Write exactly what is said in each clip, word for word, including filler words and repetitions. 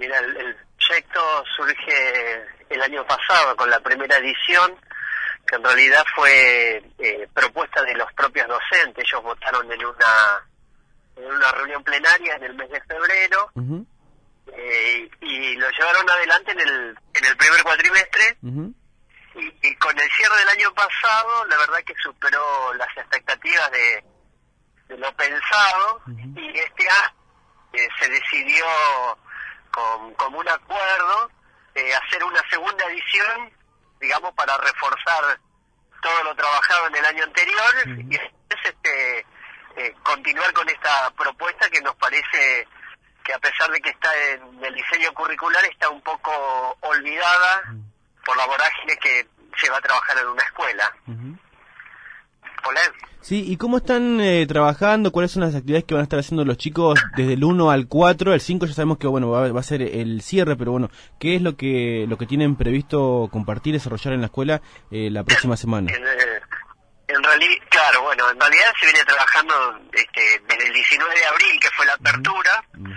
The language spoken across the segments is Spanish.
Mira, el, el proyecto surge el año pasado con la primera edición, que en realidad fue eh, propuesta de los propios docentes. Ellos votaron en una en una reunión plenaria en el mes de febrero. Uh-huh. eh, y lo llevaron adelante en el en el primer cuatrimestre. Uh-huh. y, y con el cierre del año pasado, la verdad que superó las expectativas de, de lo pensado. Uh-huh. Y este año eh, se decidió con, con un acuerdo eh, hacer una segunda edición, digamos, para reforzar todo lo trabajado en el año anterior. Uh-huh. Y es este eh, continuar con esta propuesta que nos parece que, a pesar de que está en el diseño curricular, está un poco olvidada uh-huh. por la vorágine que se va a trabajar en una escuela. Uh-huh. Hola. Sí, ¿y cómo están eh, trabajando? ¿Cuáles son las actividades que van a estar haciendo los chicos desde el uno al cuatro? El cinco ya sabemos que bueno va, va a ser el cierre, pero bueno, ¿qué es lo que lo que tienen previsto compartir, desarrollar en la escuela eh, la próxima semana? En, en, en realidad, claro, bueno, en realidad se viene trabajando este, desde el diecinueve de abril, que fue la apertura, uh-huh.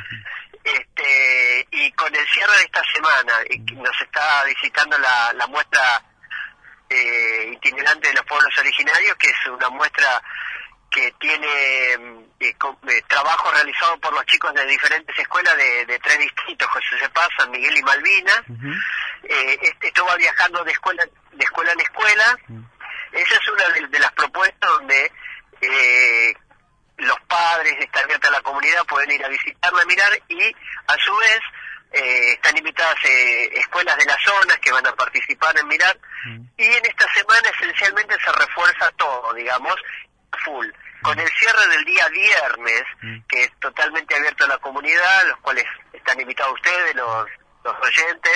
este y con el cierre de esta semana. Uh-huh. Nos está visitando la, la muestra Eh, itinerante de los pueblos originarios, que es una muestra que tiene eh, con, eh, trabajo realizado por los chicos de diferentes escuelas de, de tres distritos, José C. Paz, San Miguel y Malvinas. Uh-huh. eh, este, esto va viajando de escuela de escuela en escuela. Uh-huh. Esa es una de, de las propuestas donde eh, los padres, está abierta a la comunidad, pueden ir a visitarla, a mirar, y a su vez Eh, están invitadas eh, escuelas de la zona que van a participar en mirar. Mm. Y en esta semana esencialmente se refuerza todo, digamos, full. Mm. Con el cierre del día viernes, mm. que es totalmente abierto a la comunidad, los cuales están invitados ustedes, los, los oyentes.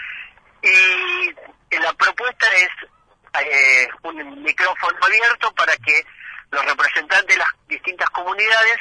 Y la propuesta es eh, un micrófono abierto para que los representantes de las distintas comunidades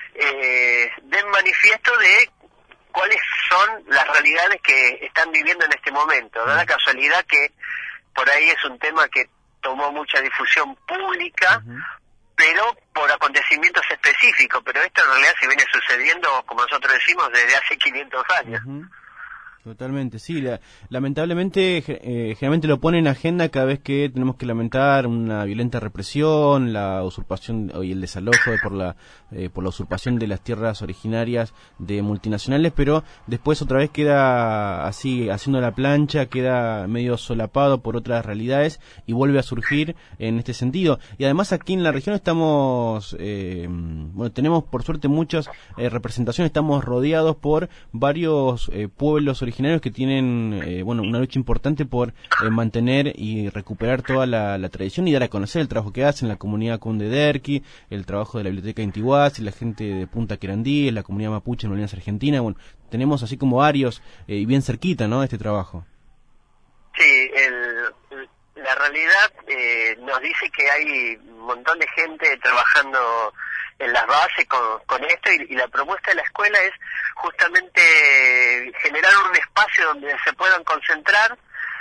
eh, den manifiesto de cuáles son las realidades que están viviendo en este momento. Da la casualidad que por ahí es un tema que tomó mucha difusión pública, uh-huh. pero por acontecimientos específicos, pero esto en realidad se viene sucediendo, como nosotros decimos, desde hace quinientos años. Uh-huh. Totalmente, sí. La, lamentablemente, eh, generalmente lo pone en agenda cada vez que tenemos que lamentar una violenta represión, la usurpación y el desalojo por la eh, por la usurpación de las tierras originarias de multinacionales, pero después otra vez queda así, haciendo la plancha, queda medio solapado por otras realidades y vuelve a surgir en este sentido. Y además aquí en la región estamos, eh, bueno, tenemos por suerte muchas eh, representaciones, estamos rodeados por varios eh, pueblos originarios que tienen eh, bueno una lucha importante por eh, mantener y recuperar toda la, la tradición y dar a conocer el trabajo que hacen la comunidad Conde Derqui, el trabajo de la biblioteca Intihuatl, la gente de Punta Querandí, la comunidad mapuche en Malvinas Argentina. Bueno, tenemos así como varios eh, y bien cerquita, ¿no?, este trabajo. Sí, el, la realidad eh, nos dice que hay un montón de gente trabajando en las bases con, con esto, y, y la propuesta de la escuela es justamente generar un espacio donde se puedan concentrar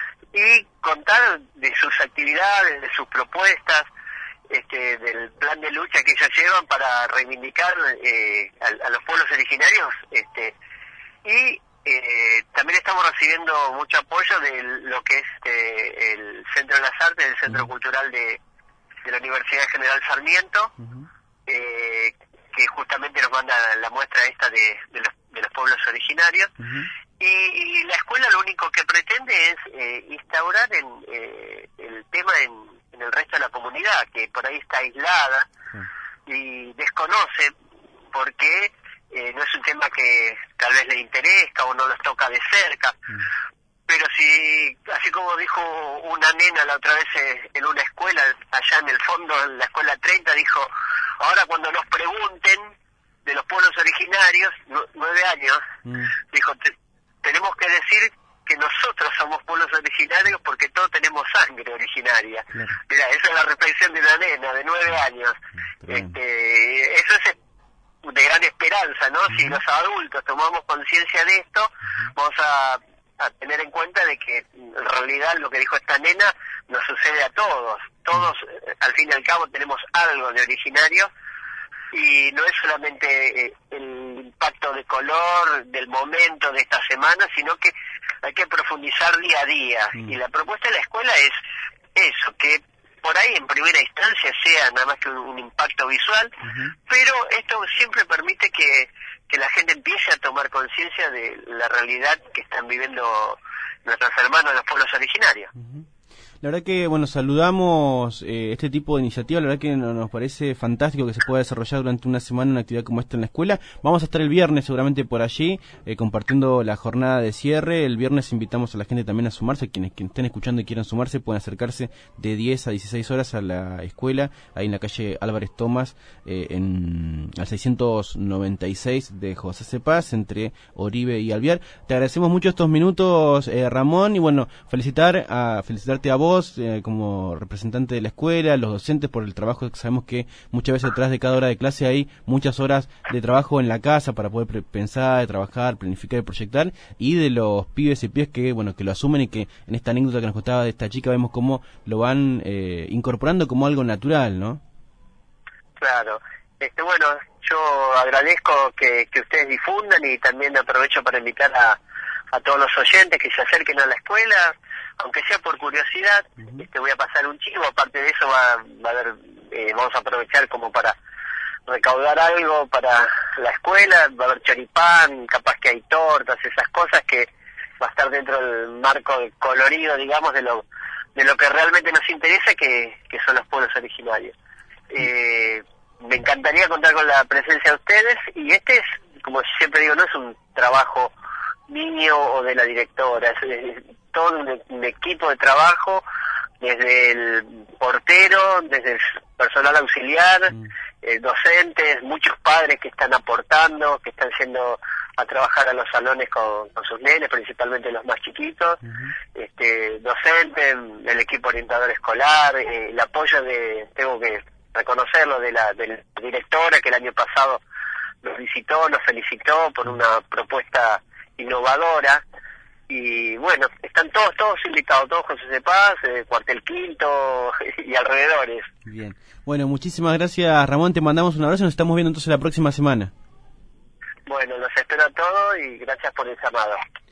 y contar de sus actividades, de sus propuestas, este, del plan de lucha que ellos llevan para reivindicar eh, a, a los pueblos originarios, este, y eh, también estamos recibiendo mucho apoyo de lo que es este, el Centro de las Artes, el Centro uh-huh. Cultural de, de la Universidad General Sarmiento. Uh-huh. Eh, que justamente nos manda la muestra esta de, de, los, de los pueblos originarios. Uh-huh. y, y la escuela lo único que pretende es eh, instaurar en, eh, el tema en, en el resto de la comunidad, que por ahí está aislada uh-huh. y desconoce, porque eh, no es un tema que tal vez le interesa o no los toca de cerca. Uh-huh. Pero si, así como dijo una nena la otra vez eh, en una escuela, allá en el fondo, en la escuela treinta, dijo, ahora cuando nos pregunten de los pueblos originarios, nu nueve años, mm. dijo, te, tenemos que decir que nosotros somos pueblos originarios porque todos tenemos sangre originaria. Claro. Mira, esa es la reflexión de una nena de nueve años. Este, eso es de gran esperanza, ¿no? Mm. Si los adultos tomamos conciencia de esto, mm. vamos a... a tener en cuenta de que en realidad lo que dijo esta nena nos sucede a todos. Todos, al fin y al cabo, tenemos algo de originario, y no es solamente eh, el impacto de color del momento de esta semana, sino que hay que profundizar día a día. Mm. Y la propuesta de la escuela es eso, que por ahí en primera instancia sea nada más que un, un impacto visual, uh-huh. pero esto siempre permite que, que la gente empiece a tomar conciencia de la realidad que están viviendo nuestros hermanos de los pueblos originarios. Uh-huh. La verdad que, bueno, saludamos eh, este tipo de iniciativa, la verdad que no, nos parece fantástico que se pueda desarrollar durante una semana una actividad como esta en la escuela. Vamos a estar el viernes seguramente por allí, eh, compartiendo la jornada de cierre. El viernes invitamos a la gente también a sumarse, quienes, quienes estén escuchando y quieran sumarse pueden acercarse de diez a dieciséis horas a la escuela, ahí en la calle Álvarez Tomás, eh, en al seiscientos noventa y seis de José C. Paz, entre Oribe y Alvear. Te agradecemos mucho estos minutos, eh, Ramón, y bueno, felicitar a felicitarte a vos, Eh, como representante de la escuela, los docentes por el trabajo, que sabemos que muchas veces detrás de cada hora de clase hay muchas horas de trabajo en la casa para poder pre- pensar, trabajar, planificar y proyectar, y de los pibes y pibes que, bueno, que lo asumen y que en esta anécdota que nos contaba de esta chica vemos cómo lo van eh, incorporando como algo natural, ¿no? Claro, este bueno, yo agradezco que, que ustedes difundan y también aprovecho para invitar a, a todos los oyentes que se acerquen a la escuela, aunque sea por curiosidad. Uh-huh. Este, voy a pasar un chivo, aparte de eso va, va a haber, eh, vamos a aprovechar como para recaudar algo para la escuela, va a haber choripán, capaz que hay tortas, esas cosas que va a estar dentro del marco del colorido, digamos, de lo de lo que realmente nos interesa, que, que son los pueblos originarios. Uh-huh. Eh, me encantaría contar con la presencia de ustedes, y este es, como siempre digo, no es un trabajo mío o de la directora, es, es todo un, un equipo de trabajo, desde el portero, desde el personal auxiliar, mm. eh, docentes, muchos padres que están aportando, que están yendo a trabajar a los salones con, con sus nenes, principalmente los más chiquitos, uh-huh. este, docentes, el equipo orientador escolar, eh, el apoyo de, tengo que reconocerlo, de la, de la directora que el año pasado nos visitó, nos felicitó por una propuesta innovadora. Y bueno, están todos todos invitados, todos José de Paz, eh, Cuartel Quinto y alrededores. Bien, bueno, muchísimas gracias, Ramón, te mandamos un abrazo, nos estamos viendo entonces la próxima semana. Bueno, los espero a todos y gracias por el llamado.